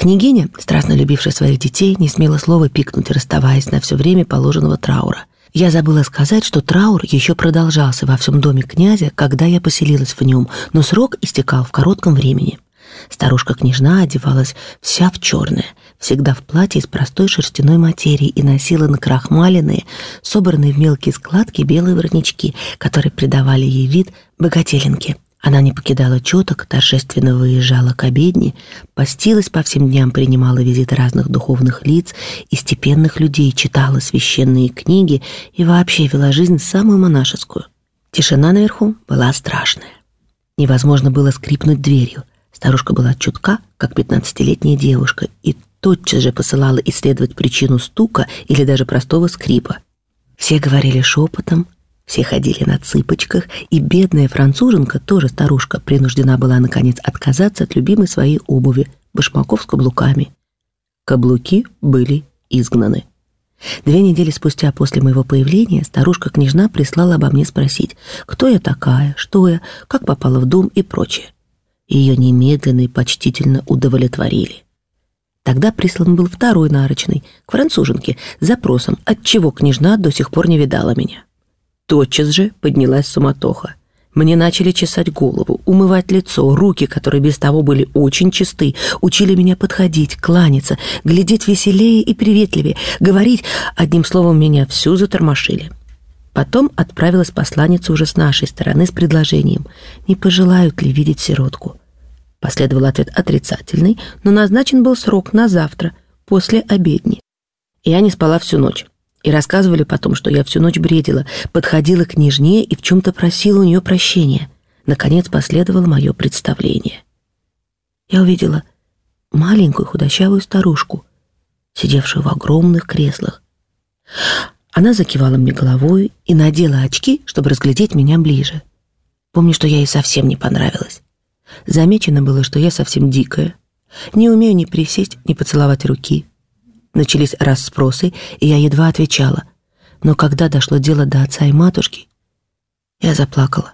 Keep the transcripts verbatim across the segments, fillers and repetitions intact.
Княгиня, страстно любившая своих детей, не смела слова пикнуть, расставаясь на все время положенного траура. Я забыла сказать, что траур еще продолжался во всем доме князя, когда я поселилась в нем, но срок истекал в коротком времени. Старушка-княжна одевалась вся в черное, всегда в платье из простой шерстяной материи и носила накрахмаленные, собранные в мелкие складки белые воротнички, которые придавали ей вид богателенки. Она не покидала четок, торжественно выезжала к обедне, постилась по всем дням, принимала визиты разных духовных лиц и степенных людей, читала священные книги и вообще вела жизнь самую монашескую. Тишина наверху была страшная. Невозможно было скрипнуть дверью. Старушка была чутка, как пятнадцатилетняя девушка, и тотчас же посылала исследовать причину стука или даже простого скрипа. Все говорили шепотом, все ходили на цыпочках, и бедная француженка, тоже старушка, принуждена была, наконец, отказаться от любимой своей обуви, башмаков с каблуками. Каблуки были изгнаны. Две недели спустя после моего появления старушка-княжна прислала обо мне спросить, кто я такая, что я, как попала в дом и прочее. Ее немедленно и почтительно удовлетворили. Тогда прислан был второй нарочный, к француженке, с запросом, отчего княжна до сих пор не видала меня. Тотчас же поднялась суматоха. Мне начали чесать голову, умывать лицо, руки, которые без того были очень чисты, учили меня подходить, кланяться, глядеть веселее и приветливее, говорить, одним словом, меня всю затормошили. Потом отправилась посланница уже с нашей стороны с предложением, не пожелают ли видеть сиротку. Последовал ответ отрицательный, но назначен был срок на завтра, после обедни. Я не спала всю ночь. И рассказывали потом, что я всю ночь бредила, подходила к княжне и в чем-то просила у нее прощения. Наконец последовало мое представление. Я увидела маленькую худощавую старушку, сидевшую в огромных креслах. Она закивала мне головой и надела очки, чтобы разглядеть меня ближе. Помню, что я ей совсем не понравилась. Замечено было, что я совсем дикая, не умею ни присесть, ни поцеловать руки. Начались расспросы, и я едва отвечала. Но когда дошло дело до отца и матушки, я заплакала.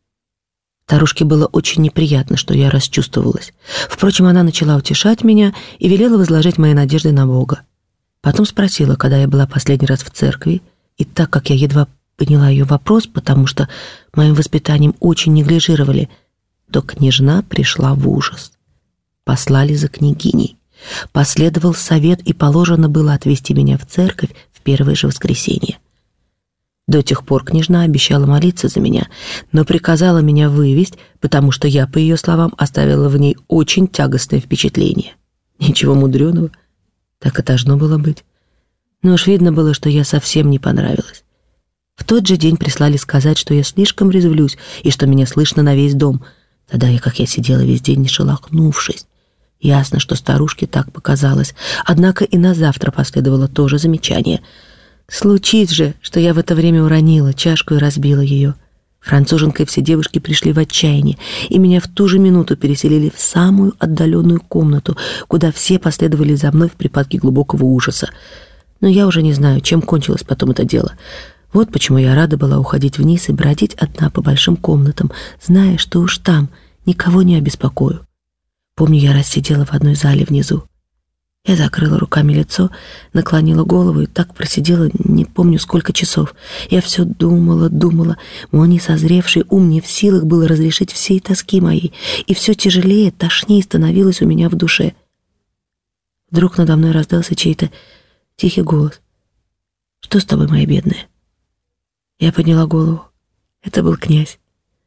Старушке было очень неприятно, что я расчувствовалась. Впрочем, она начала утешать меня и велела возложить мои надежды на Бога. Потом спросила, когда я была последний раз в церкви, и так как я едва поняла ее вопрос, потому что моим воспитанием очень неглижировали, то княжна пришла в ужас. Послали за княгиней. Последовал совет, и положено было отвезти меня в церковь в первое же воскресенье. До тех пор княжна обещала молиться за меня, но приказала меня вывезть, потому что я, по ее словам, оставила в ней очень тягостное впечатление. Ничего мудреного, так и должно было быть. Но уж видно было, что я совсем не понравилась. В тот же день прислали сказать, что я слишком резвлюсь и что меня слышно на весь дом. Тогда я, как я сидела весь день, не шелохнувшись. Ясно, что старушке так показалось. Однако и на завтра последовало то же замечание. Случись же, что я в это время уронила чашку и разбила ее. Француженка и все девушки пришли в отчаяние, и меня в ту же минуту переселили в самую отдаленную комнату, куда все последовали за мной в припадке глубокого ужаса. Но я уже не знаю, чем кончилось потом это дело. Вот почему я рада была уходить вниз и бродить одна по большим комнатам, зная, что уж там никого не обеспокою. Помню, я рассидела в одной зале внизу. Я закрыла руками лицо, наклонила голову и так просидела не помню сколько часов. Я все думала, думала. Мой несозревший ум не в силах было разрешить всей тоски моей, и все тяжелее, тошнее становилось у меня в душе. Вдруг надо мной раздался чей-то тихий голос. «Что с тобой, моя бедная?» Я подняла голову. Это был князь.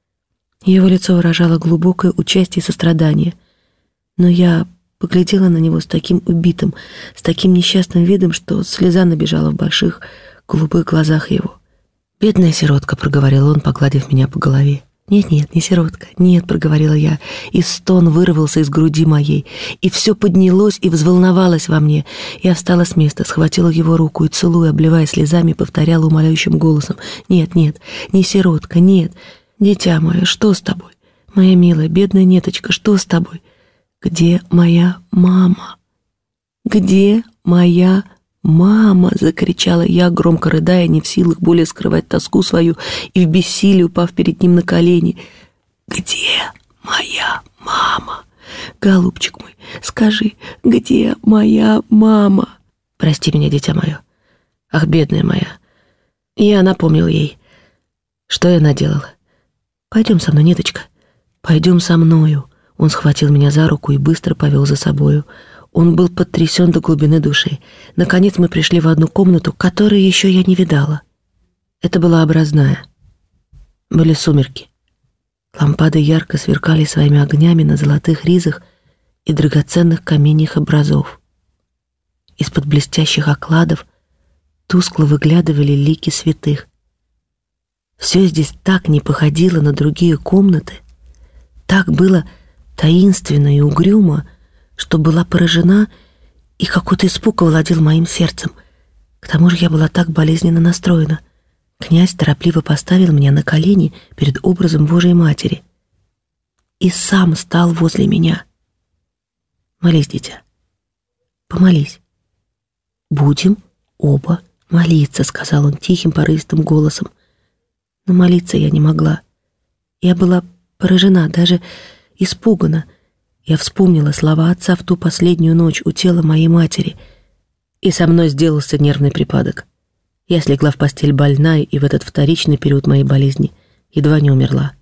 Его лицо выражало глубокое участие и сострадание. Но я поглядела на него с таким убитым, с таким несчастным видом, что слеза набежала в больших голубых глазах его. «Бедная сиротка», — проговорил он, погладив меня по голове. «Нет-нет, не сиротка, нет», — проговорила я, и стон вырвался из груди моей, и все поднялось и взволновалось во мне. Я встала с места, схватила его руку и, целуя, обливая слезами, повторяла умоляющим голосом: «Нет, нет, не сиротка, нет. Дитя мое, что с тобой? Моя милая, бедная Неточка, что с тобой? Где моя мама? Где моя мама?» — закричала я, громко рыдая, не в силах более скрывать тоску свою, и в бессилии упав перед ним на колени. «Где моя мама? голубчик мой, скажи, где моя мама?» «Прости меня, дитя мое. Ах, бедная моя». Я напомнил ей. Что я наделала? «Пойдем со мной, Ниточка, пойдем со мною». Он схватил меня за руку и быстро повел за собою. Он был потрясен до глубины души. Наконец мы пришли в одну комнату, которую еще я не видала. Это была образная. Были сумерки. Лампады ярко сверкали своими огнями на золотых ризах и драгоценных каменьях образов. Из-под блестящих окладов тускло выглядывали лики святых. Все здесь так не походило на другие комнаты, так было таинственно и угрюмо, что была поражена, и какой-то испуг овладел моим сердцем. К тому же я была так болезненно настроена. Князь торопливо поставил меня на колени перед образом Божией Матери и сам стал возле меня. «Молись, дитя, помолись». «Будем оба молиться», — сказал он тихим порывистым голосом. Но молиться я не могла. Я была поражена, даже испугана. Я вспомнила слова отца в ту последнюю ночь у тела моей матери, и со мной сделался нервный припадок. Я слегла в постель больная, и в этот вторичный период моей болезни едва не умерла.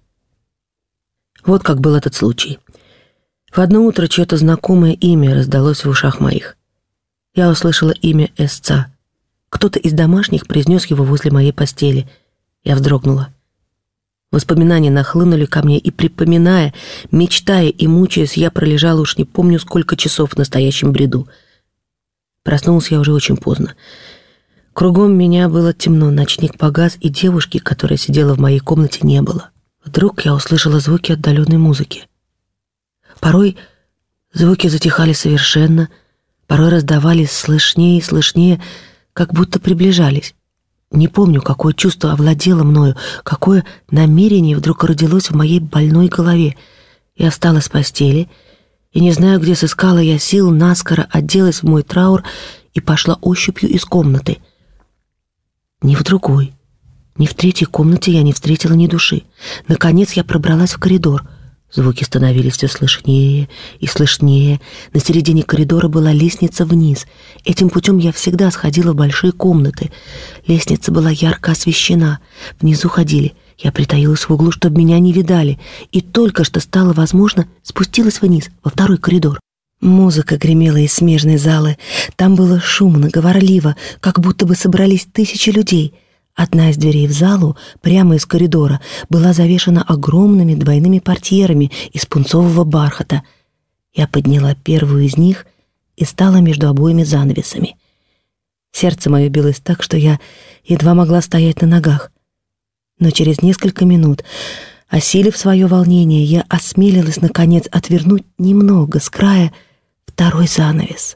Вот как был этот случай. В одно утро чье-то знакомое имя раздалось в ушах моих. Я услышала имя Эсца. Кто-то из домашних произнес его возле моей постели. Я вздрогнула. Воспоминания нахлынули ко мне, и, припоминая, мечтая и мучаясь, я пролежала уж не помню сколько часов в настоящем бреду. Проснулась я уже очень поздно. Кругом меня было темно, ночник погас, и девушки, которая сидела в моей комнате, не было. Вдруг я услышала звуки отдаленной музыки. Порой звуки затихали совершенно, порой раздавались слышнее и слышнее, как будто приближались. Не помню, какое чувство овладело мною, какое намерение вдруг родилось в моей больной голове. Я встала с постели, и, не знаю, где сыскала я сил, наскоро оделась в мой траур и пошла ощупью из комнаты. Ни в другой, ни в третьей комнате я не встретила ни души. Наконец я пробралась в коридор. Звуки становились все слышнее и слышнее. На середине коридора была лестница вниз. Этим путем я всегда сходила в большие комнаты. Лестница была ярко освещена. Внизу ходили. Я притаилась в углу, чтобы меня не видали. И только что стало возможно, спустилась вниз, во второй коридор. Музыка гремела из смежной залы. Там было шумно, говорливо, как будто бы собрались тысячи людей. Одна из дверей в залу, прямо из коридора, была завешена огромными двойными портьерами из пунцового бархата. Я подняла первую из них и стала между обоими занавесами. Сердце мое билось так, что я едва могла стоять на ногах. Но через несколько минут, осилив свое волнение, я осмелилась, наконец, отвернуть немного с края второй занавес.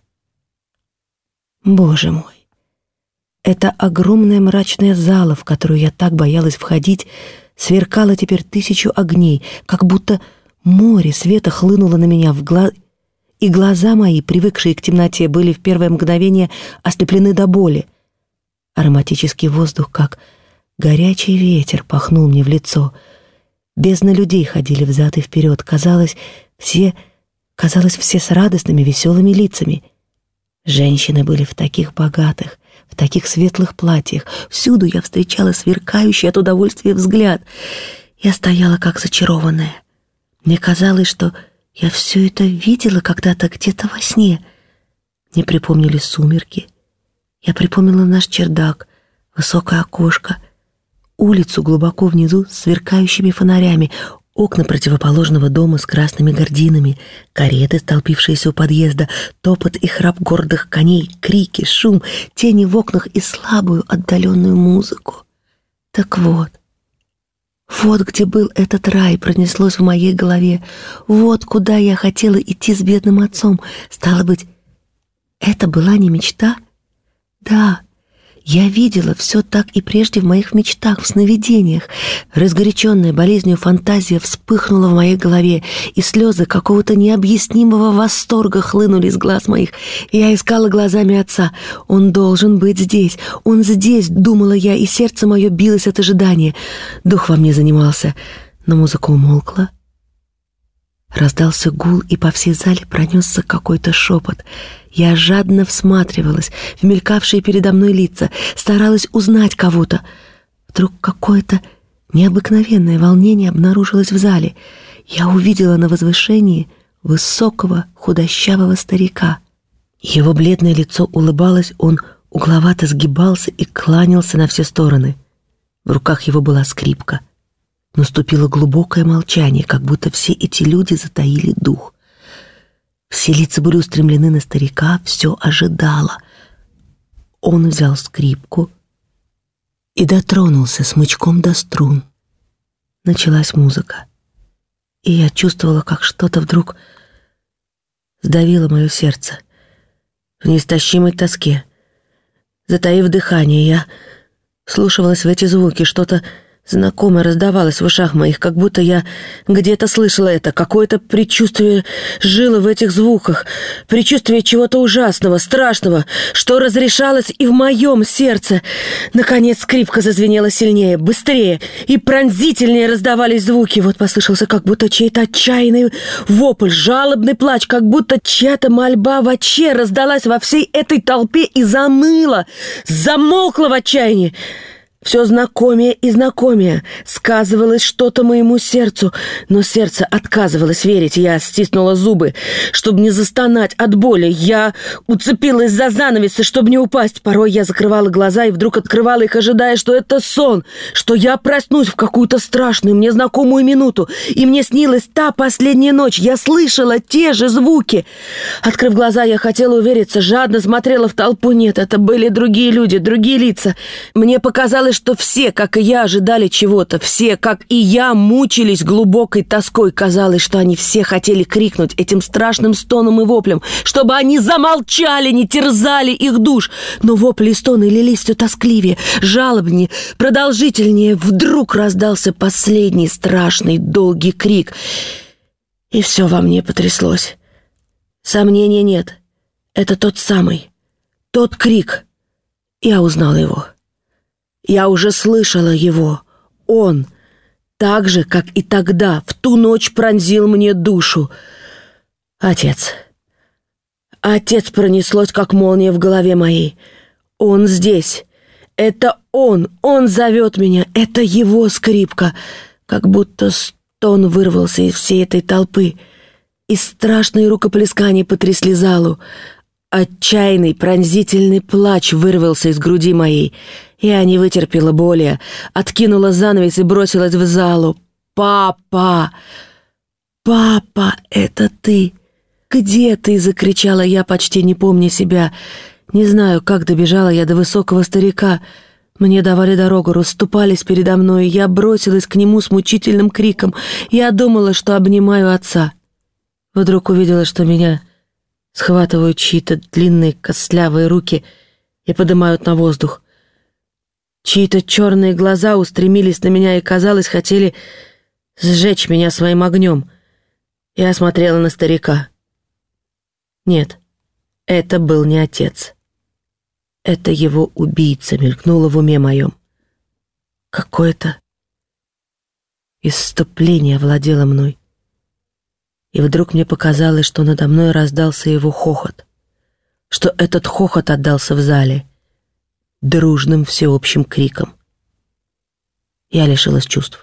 Боже мой! Эта огромная мрачная зала, в которую я так боялась входить, сверкала теперь тысячу огней, как будто море света хлынуло на меня в глаз, и глаза мои, привыкшие к темноте, были в первое мгновение ослеплены до боли. Ароматический воздух, как горячий ветер, пахнул мне в лицо. Бездна людей ходили взад и вперед. Казалось, все, казалось, все с радостными, веселыми лицами. Женщины были в таких богатых, в таких светлых платьях. Всюду я встречала сверкающий от удовольствия взгляд. Я стояла как зачарованная. Мне казалось, что я все это видела когда-то где-то во сне. Мне припомнились сумерки. Я припомнила наш чердак, высокое окошко, улицу глубоко внизу с сверкающими фонарями, окна противоположного дома с красными гардинами, кареты, столпившиеся у подъезда, топот и храп гордых коней, крики, шум, тени в окнах и слабую отдаленную музыку. Так вот, вот где был этот рай, пронеслось в моей голове. Вот куда я хотела идти с бедным отцом. Стало быть, это была не мечта? Да, я видела все так и прежде в моих мечтах, в сновидениях. Разгоряченная болезнью фантазия вспыхнула в моей голове, и слезы какого-то необъяснимого восторга хлынули из глаз моих. Я искала глазами отца. Он должен быть здесь, он здесь, думала я, и сердце мое билось от ожидания. Дух во мне занимался, но музыка умолкла. Раздался гул, и по всей зале пронесся какой-то шепот. Я жадно всматривалась в мелькавшие передо мной лица, старалась узнать кого-то. Вдруг какое-то необыкновенное волнение обнаружилось в зале. Я увидела на возвышении высокого худощавого старика. Его бледное лицо улыбалось, он угловато сгибался и кланялся на все стороны. В руках его была скрипка. Наступило глубокое молчание, как будто все эти люди затаили дух. Все лица были устремлены на старика, все ожидало. Он взял скрипку и дотронулся смычком до струн. Началась музыка, и я чувствовала, как что-то вдруг сдавило мое сердце. В неистощимой тоске, затаив дыхание, я вслушивалась в эти звуки, что-то знакомое раздавалось в ушах моих, как будто я где-то слышала это. Какое-то предчувствие жило в этих звуках, предчувствие чего-то ужасного, страшного, что разрешалось и в моем сердце. Наконец скрипка зазвенела сильнее, быстрее и пронзительнее раздавались звуки. Вот послышался как будто чей-то отчаянный вопль, жалобный плач, как будто чья-то мольба в отче раздалась во всей этой толпе и замыла, замолкла в отчаянии. Все знакомее и знакомее. Сказывалось что-то моему сердцу, но сердце отказывалось верить. Я стиснула зубы, чтобы не застонать от боли. Я уцепилась за занавесы, чтобы не упасть. Порой я закрывала глаза и вдруг открывала их, ожидая, что это сон, что я проснусь в какую-то страшную, мне знакомую минуту. И мне снилась та последняя ночь. Я слышала те же звуки. Открыв глаза, я хотела увериться, жадно смотрела в толпу. Нет, это были другие люди, другие лица. Мне показалось, что все, как и я, ожидали чего-то. Все, как и я, мучились глубокой тоской. Казалось, что они все хотели крикнуть этим страшным стоном и воплем, чтобы они замолчали, не терзали их душ. Но вопли и стоны лились все тоскливее, жалобнее, продолжительнее. Вдруг раздался последний страшный долгий крик, и все во мне потряслось. Сомнения нет. Это тот самый, тот крик. Я узнала его. Я уже слышала его. Он, так же, как и тогда, в ту ночь пронзил мне душу. Отец. Отец пронеслось, как молния в голове моей. Он здесь. Это он. Он зовет меня. Это его скрипка. Как будто стон вырвался из всей этой толпы. И страшные рукоплескания потрясли залу. Отчаянный, пронзительный плач вырвался из груди моей. Я не вытерпела боли, откинула занавес и бросилась в залу. «Папа! Папа, это ты! Где ты?» — закричала я, почти не помня себя. Не знаю, как добежала я до высокого старика. Мне давали дорогу, расступались передо мной, и я бросилась к нему с мучительным криком. Я думала, что обнимаю отца. Вдруг увидела, что меня схватывают чьи-то длинные костлявые руки и поднимают на воздух. Чьи-то черные глаза устремились на меня и, казалось, хотели сжечь меня своим огнем. Я смотрела на старика. Нет, это был не отец. Это его убийца мелькнуло в уме моем. Какое-то исступление владело мной. И вдруг мне показалось, что надо мной раздался его хохот, что этот хохот отдался в зале дружным всеобщим криком. Я лишилась чувств.